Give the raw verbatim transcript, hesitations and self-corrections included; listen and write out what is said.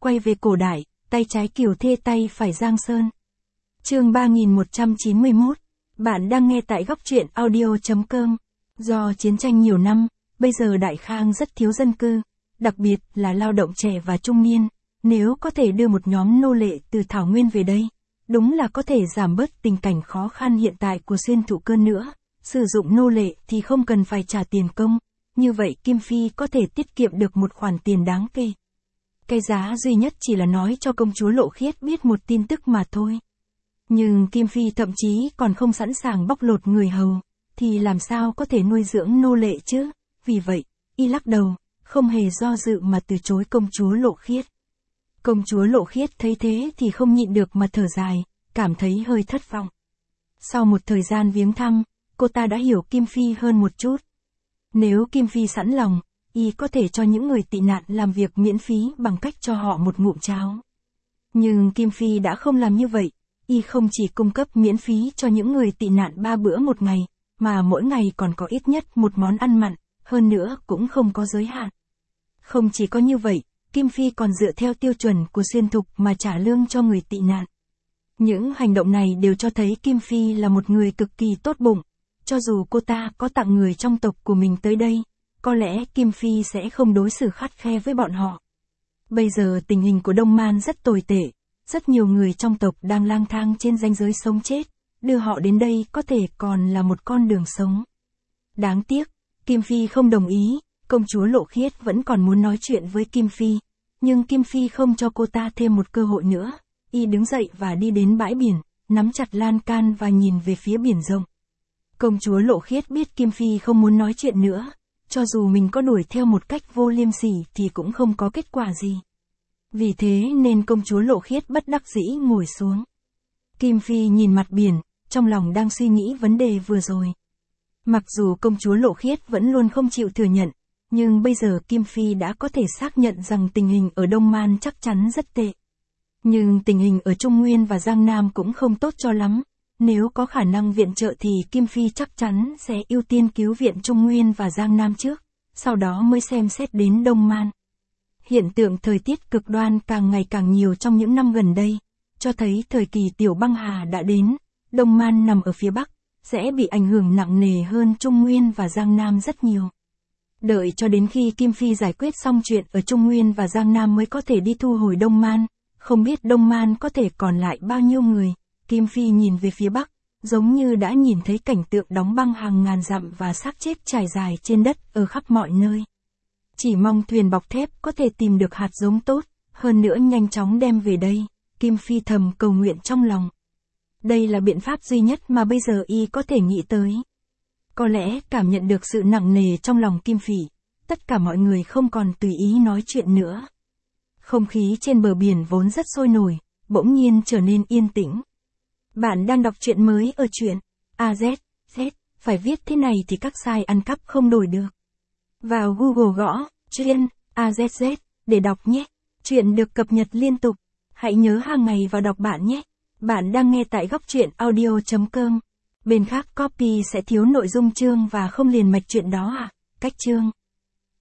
quay về cổ đại, tay trái Kiều Thê tay phải Giang Sơn. Chương ba nghìn một trăm chín mươi mốt. Bạn đang nghe tại góc truyện audio chấm com. Do chiến tranh nhiều năm, bây giờ Đại Khang rất thiếu dân cư, đặc biệt là lao động trẻ và trung niên. Nếu có thể đưa một nhóm nô lệ từ Thảo Nguyên về đây, đúng là có thể giảm bớt tình cảnh khó khăn hiện tại của Xuyên Thụ Cơn nữa. Sử dụng nô lệ thì không cần phải trả tiền công, như vậy Kim Phi có thể tiết kiệm được một khoản tiền đáng kể. Cái giá duy nhất chỉ là nói cho công chúa Lộ Khiết biết một tin tức mà thôi. Nhưng Kim Phi thậm chí còn không sẵn sàng bóc lột người hầu, thì làm sao có thể nuôi dưỡng nô lệ chứ? Vì vậy, y lắc đầu, không hề do dự mà từ chối công chúa Lộ Khiết. Công chúa Lộ Khiết thấy thế thì không nhịn được mà thở dài, cảm thấy hơi thất vọng. Sau một thời gian viếng thăm, cô ta đã hiểu Kim Phi hơn một chút. Nếu Kim Phi sẵn lòng, y có thể cho những người tị nạn làm việc miễn phí bằng cách cho họ một ngụm cháo. Nhưng Kim Phi đã không làm như vậy, y không chỉ cung cấp miễn phí cho những người tị nạn ba bữa một ngày, mà mỗi ngày còn có ít nhất một món ăn mặn, hơn nữa cũng không có giới hạn. Không chỉ có như vậy, Kim Phi còn dựa theo tiêu chuẩn của Xuyên Thục mà trả lương cho người tị nạn. Những hành động này đều cho thấy Kim Phi là một người cực kỳ tốt bụng. Cho dù cô ta có tặng người trong tộc của mình tới đây, có lẽ Kim Phi sẽ không đối xử khắt khe với bọn họ. Bây giờ tình hình của Đông Man rất tồi tệ, rất nhiều người trong tộc đang lang thang trên ranh giới sống chết, đưa họ đến đây có thể còn là một con đường sống. Đáng tiếc, Kim Phi không đồng ý, công chúa Lộ Khiết vẫn còn muốn nói chuyện với Kim Phi, nhưng Kim Phi không cho cô ta thêm một cơ hội nữa, y đứng dậy và đi đến bãi biển, nắm chặt lan can và nhìn về phía biển rộng. Công chúa Lộ Khiết biết Kim Phi không muốn nói chuyện nữa, cho dù mình có đuổi theo một cách vô liêm sỉ thì cũng không có kết quả gì. Vì thế nên công chúa Lộ Khiết bất đắc dĩ ngồi xuống. Kim Phi nhìn mặt biển, trong lòng đang suy nghĩ vấn đề vừa rồi. Mặc dù công chúa Lộ Khiết vẫn luôn không chịu thừa nhận, nhưng bây giờ Kim Phi đã có thể xác nhận rằng tình hình ở Đông Man chắc chắn rất tệ. Nhưng tình hình ở Trung Nguyên và Giang Nam cũng không tốt cho lắm. Nếu có khả năng viện trợ thì Kim Phi chắc chắn sẽ ưu tiên cứu viện Trung Nguyên và Giang Nam trước, sau đó mới xem xét đến Đông Man. Hiện tượng thời tiết cực đoan càng ngày càng nhiều trong những năm gần đây, cho thấy thời kỳ tiểu băng hà đã đến. Đông Man nằm ở phía Bắc, sẽ bị ảnh hưởng nặng nề hơn Trung Nguyên và Giang Nam rất nhiều. Đợi cho đến khi Kim Phi giải quyết xong chuyện ở Trung Nguyên và Giang Nam mới có thể đi thu hồi Đông Man, không biết Đông Man có thể còn lại bao nhiêu người. Kim Phi nhìn về phía Bắc, giống như đã nhìn thấy cảnh tượng đóng băng hàng ngàn dặm và xác chết trải dài trên đất ở khắp mọi nơi. Chỉ mong thuyền bọc thép có thể tìm được hạt giống tốt, hơn nữa nhanh chóng đem về đây, Kim Phi thầm cầu nguyện trong lòng. Đây là biện pháp duy nhất mà bây giờ y có thể nghĩ tới. Có lẽ cảm nhận được sự nặng nề trong lòng Kim Phi, tất cả mọi người không còn tùy ý nói chuyện nữa. Không khí trên bờ biển vốn rất sôi nổi, bỗng nhiên trở nên yên tĩnh. Bạn đang đọc truyện mới ở truyện a zét zét, phải viết thế này thì các site ăn cắp không đổi được. Vào Google gõ truyện a zét zét để đọc nhé. Truyện được cập nhật liên tục. Hãy nhớ hàng ngày vào đọc bạn nhé. Bạn đang nghe tại góc truyện audio chấm com. Bên khác copy sẽ thiếu nội dung chương và không liền mạch truyện đó à? Cách chương